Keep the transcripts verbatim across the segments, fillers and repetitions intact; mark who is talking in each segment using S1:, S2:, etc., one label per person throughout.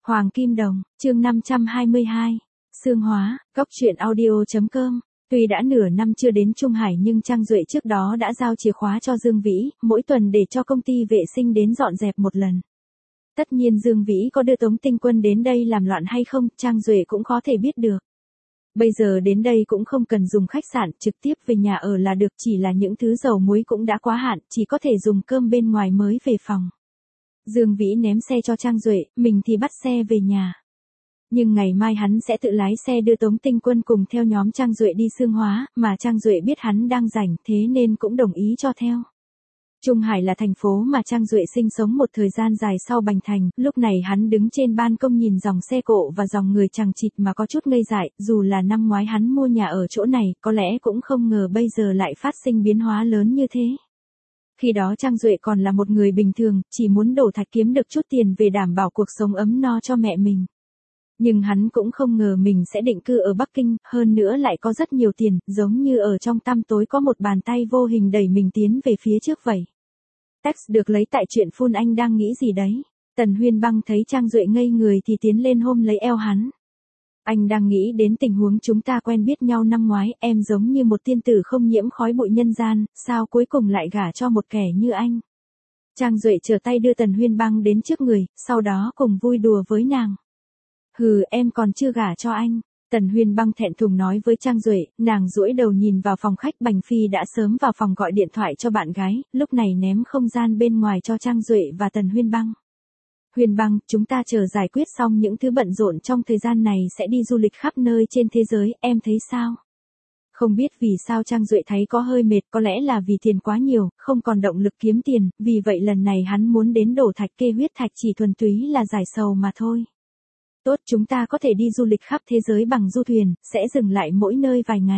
S1: Hoàng Kim Đồng, chương năm trăm hai mươi hai. Sương Hóa, góc truyện audio.com. Tuy đã nửa năm chưa đến Trung Hải nhưng Trang Duệ trước đó đã giao chìa khóa cho Dương Vĩ, mỗi tuần để cho công ty vệ sinh đến dọn dẹp một lần. Tất nhiên Dương Vĩ có đưa Tống Tinh Quân đến đây làm loạn hay không, Trang Duệ cũng có thể biết được. Bây giờ đến đây cũng không cần dùng khách sạn, trực tiếp về nhà ở là được, chỉ là những thứ dầu muối cũng đã quá hạn, chỉ có thể dùng cơm bên ngoài mới về phòng. Dương Vĩ ném xe cho Trang Duệ, mình thì bắt xe về nhà. Nhưng ngày mai hắn sẽ tự lái xe đưa Tống Tinh Quân cùng theo nhóm Trang Duệ đi Sương Hóa, mà Trang Duệ biết hắn đang rảnh thế nên cũng đồng ý cho theo. Trung Hải là thành phố mà Trang Duệ sinh sống một thời gian dài sau Bành Thành, lúc này hắn đứng trên ban công nhìn dòng xe cộ và dòng người chằng chịt mà có chút ngây dại, dù là năm ngoái hắn mua nhà ở chỗ này, có lẽ cũng không ngờ bây giờ lại phát sinh biến hóa lớn như thế. Khi đó Trang Duệ còn là một người bình thường, chỉ muốn đổ thạch kiếm được chút tiền về đảm bảo cuộc sống ấm no cho mẹ mình. Nhưng hắn cũng không ngờ mình sẽ định cư ở Bắc Kinh, hơn nữa lại có rất nhiều tiền, giống như ở trong tăm tối có một bàn tay vô hình đẩy mình tiến về phía trước vậy. Text được lấy tại truyện Phun Anh đang nghĩ gì đấy. Tần Huyên Băng thấy Trang Duệ ngây người thì tiến lên ôm lấy eo hắn. Anh đang nghĩ đến tình huống chúng ta quen biết nhau năm ngoái, em giống như một tiên tử không nhiễm khói bụi nhân gian, sao cuối cùng lại gả cho một kẻ như anh. Trang Duệ trở tay đưa Tần Huyên Băng đến trước người, sau đó cùng vui đùa với nàng. Hừ, em còn chưa gả cho anh. Tần Huyên Băng thẹn thùng nói với Trang Duệ, nàng duỗi đầu nhìn vào phòng khách. Bành Phi đã sớm vào phòng gọi điện thoại cho bạn gái, lúc này ném không gian bên ngoài cho Trang Duệ và Tần Huyên Băng. Huyên Băng, chúng ta chờ giải quyết xong những thứ bận rộn trong thời gian này sẽ đi du lịch khắp nơi trên thế giới, em thấy sao? Không biết vì sao Trang Duệ thấy có hơi mệt, có lẽ là vì tiền quá nhiều, không còn động lực kiếm tiền, vì vậy lần này hắn muốn đến đổ thạch kê huyết thạch chỉ thuần túy là giải sầu mà thôi. Tốt, chúng ta có thể đi du lịch khắp thế giới bằng du thuyền, sẽ dừng lại mỗi nơi vài ngày.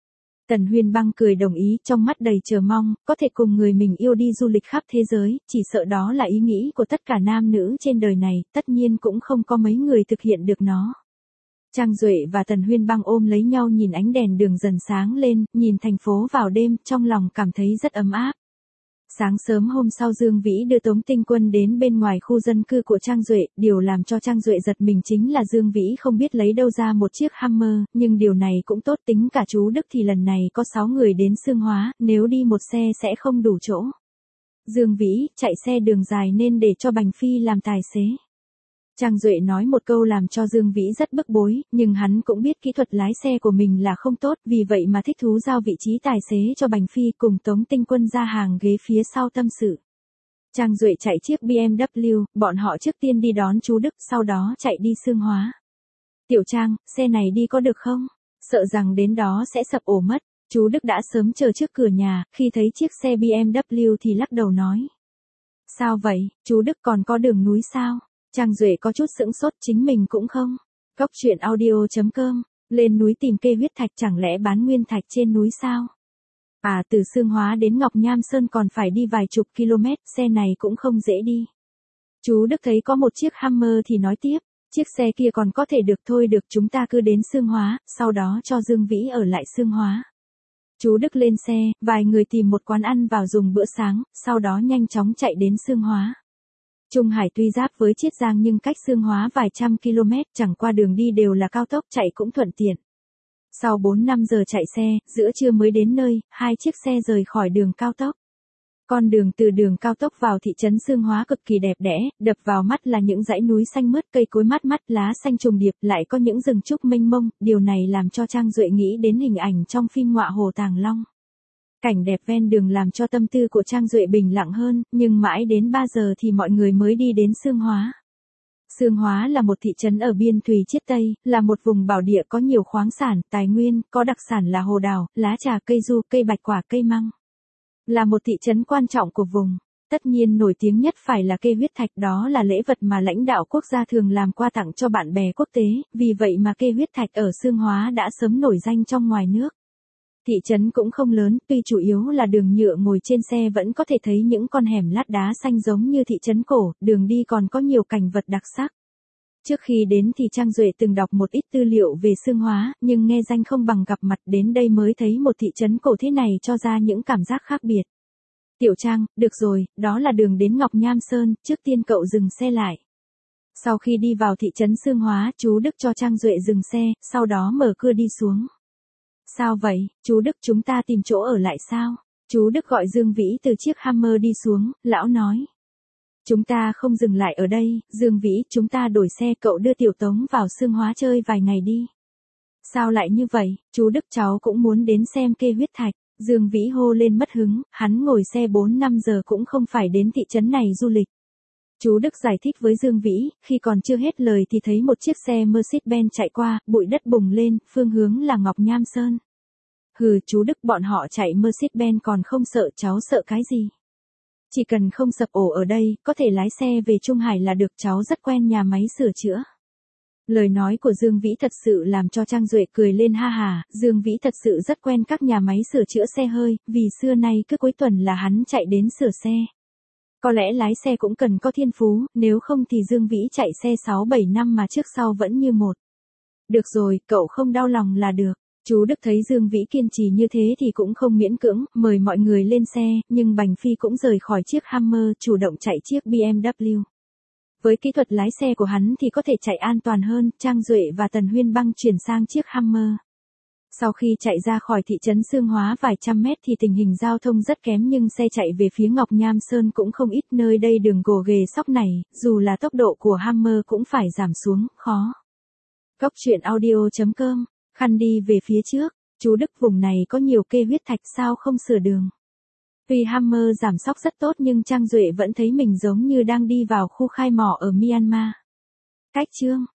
S1: Tần Huyên Băng cười đồng ý, trong mắt đầy chờ mong, có thể cùng người mình yêu đi du lịch khắp thế giới, chỉ sợ đó là ý nghĩ của tất cả nam nữ trên đời này, tất nhiên cũng không có mấy người thực hiện được nó. Trang Duệ và Tần Huyên Băng ôm lấy nhau nhìn ánh đèn đường dần sáng lên, nhìn thành phố vào đêm, trong lòng cảm thấy rất ấm áp. Sáng sớm hôm sau Dương Vĩ đưa Tống Tinh Quân đến bên ngoài khu dân cư của Trang Duệ, điều làm cho Trang Duệ giật mình chính là Dương Vĩ không biết lấy đâu ra một chiếc Hummer, nhưng điều này cũng tốt, tính cả chú Đức thì lần này có sáu người đến Sương Hóa, nếu đi một xe sẽ không đủ chỗ. Dương Vĩ, chạy xe đường dài nên để cho Bành Phi làm tài xế. Trang Duệ nói một câu làm cho Dương Vĩ rất bức bối, nhưng hắn cũng biết kỹ thuật lái xe của mình là không tốt, vì vậy mà thích thú giao vị trí tài xế cho Bành Phi cùng Tống Tinh Quân ra hàng ghế phía sau tâm sự. Trang Duệ chạy chiếc bê em vê bọn họ trước tiên đi đón chú Đức, sau đó chạy đi Sương Hóa. Tiểu Trang, xe này đi có được không? Sợ rằng đến đó sẽ sập ổ mất. Chú Đức đã sớm chờ trước cửa nhà, khi thấy chiếc xe bê em vê thì lắc đầu nói. Sao vậy, chú Đức còn có đường núi sao? Trang Duệ có chút sững sốt, chính mình cũng không. Góc truyện audio.com, lên núi tìm kê huyết thạch chẳng lẽ bán nguyên thạch trên núi sao? À, từ Sương Hóa đến Ngọc Nham Sơn còn phải đi vài chục km, xe này cũng không dễ đi. Chú Đức thấy có một chiếc Hummer thì nói tiếp, chiếc xe kia còn có thể được thôi, được, chúng ta cứ đến Sương Hóa, sau đó cho Dương Vĩ ở lại Sương Hóa. Chú Đức lên xe, vài người tìm một quán ăn vào dùng bữa sáng, sau đó nhanh chóng chạy đến Sương Hóa. Trung Hải tuy giáp với Chiết Giang nhưng cách Sương Hóa vài trăm km, chẳng qua đường đi đều là cao tốc, chạy cũng thuận tiện. Sau bốn năm giờ chạy xe, giữa trưa mới đến nơi, hai chiếc xe rời khỏi đường cao tốc. Con đường từ đường cao tốc vào thị trấn Sương Hóa cực kỳ đẹp đẽ, đập vào mắt là những dãy núi xanh mướt, cây cối mát mắt, lá xanh trùng điệp, lại có những rừng trúc mênh mông, điều này làm cho Trang Duệ nghĩ đến hình ảnh trong phim Ngọa Hổ Tàng Long. Cảnh đẹp ven đường làm cho tâm tư của Trang Duệ bình lặng hơn, nhưng mãi đến ba giờ thì mọi người mới đi đến Sương Hóa. Sương Hóa là một thị trấn ở biên thùy Chiết Tây, là một vùng bảo địa có nhiều khoáng sản, tài nguyên, có đặc sản là hồ đào, lá trà, cây du, cây bạch quả, cây măng. Là một thị trấn quan trọng của vùng. Tất nhiên nổi tiếng nhất phải là kê huyết thạch, đó là lễ vật mà lãnh đạo quốc gia thường làm quà tặng cho bạn bè quốc tế, vì vậy mà kê huyết thạch ở Sương Hóa đã sớm nổi danh trong ngoài nước. Thị trấn cũng không lớn, tuy chủ yếu là đường nhựa, ngồi trên xe vẫn có thể thấy những con hẻm lát đá xanh giống như thị trấn cổ, đường đi còn có nhiều cảnh vật đặc sắc. Trước khi đến thì Trang Duệ từng đọc một ít tư liệu về Sương Hóa, nhưng nghe danh không bằng gặp mặt, đến đây mới thấy một thị trấn cổ thế này cho ra những cảm giác khác biệt. Tiểu Trang, được rồi, đó là đường đến Ngọc Nham Sơn, trước tiên cậu dừng xe lại. Sau khi đi vào thị trấn Xương Hóa, chú Đức cho Trang Duệ dừng xe, sau đó mở cửa đi xuống. Sao vậy, chú Đức, chúng ta tìm chỗ ở lại sao? Chú Đức gọi Dương Vĩ từ chiếc Hummer đi xuống, lão nói. Chúng ta không dừng lại ở đây, Dương Vĩ, chúng ta đổi xe, cậu đưa Tiểu Tống vào Xương Hóa chơi vài ngày đi. Sao lại như vậy, chú Đức, cháu cũng muốn đến xem kê huyết thạch. Dương Vĩ hô lên mất hứng, hắn ngồi xe bốn năm giờ cũng không phải đến thị trấn này du lịch. Chú Đức giải thích với Dương Vĩ, khi còn chưa hết lời thì thấy một chiếc xe Mercedes-Benz chạy qua, bụi đất bùng lên, phương hướng là Ngọc Nham Sơn. Hừ, chú Đức, bọn họ chạy Mercedes-Benz còn không sợ, cháu sợ cái gì? Chỉ cần không sập ổ ở đây, có thể lái xe về Trung Hải là được, cháu rất quen nhà máy sửa chữa. Lời nói của Dương Vĩ thật sự làm cho Trang Duệ cười lên ha hà, Dương Vĩ thật sự rất quen các nhà máy sửa chữa xe hơi, vì xưa nay cứ cuối tuần là hắn chạy đến sửa xe. Có lẽ lái xe cũng cần có thiên phú, nếu không thì Dương Vĩ chạy xe sáu bảy năm mà trước sau vẫn như một. Được rồi, cậu không đau lòng là được. Chú Đức thấy Dương Vĩ kiên trì như thế thì cũng không miễn cưỡng, mời mọi người lên xe, nhưng Bành Phi cũng rời khỏi chiếc Hummer, chủ động chạy chiếc bê em vê. Với kỹ thuật lái xe của hắn thì có thể chạy an toàn hơn, Trang Duệ và Tần Huyên Băng chuyển sang chiếc Hummer. Sau khi chạy ra khỏi thị trấn Xương Hóa vài trăm mét thì tình hình giao thông rất kém, nhưng xe chạy về phía Ngọc Nham Sơn cũng không ít, nơi đây đường gồ ghề sóc này, dù là tốc độ của Hummer cũng phải giảm xuống, khó. Cốc truyện audio chấm com, khăn đi về phía trước, chú Đức, vùng này có nhiều kê huyết thạch, sao không sửa đường? Tuy Hummer giảm sóc rất tốt nhưng Trang Duệ vẫn thấy mình giống như đang đi vào khu khai mỏ ở Myanmar. Cách chương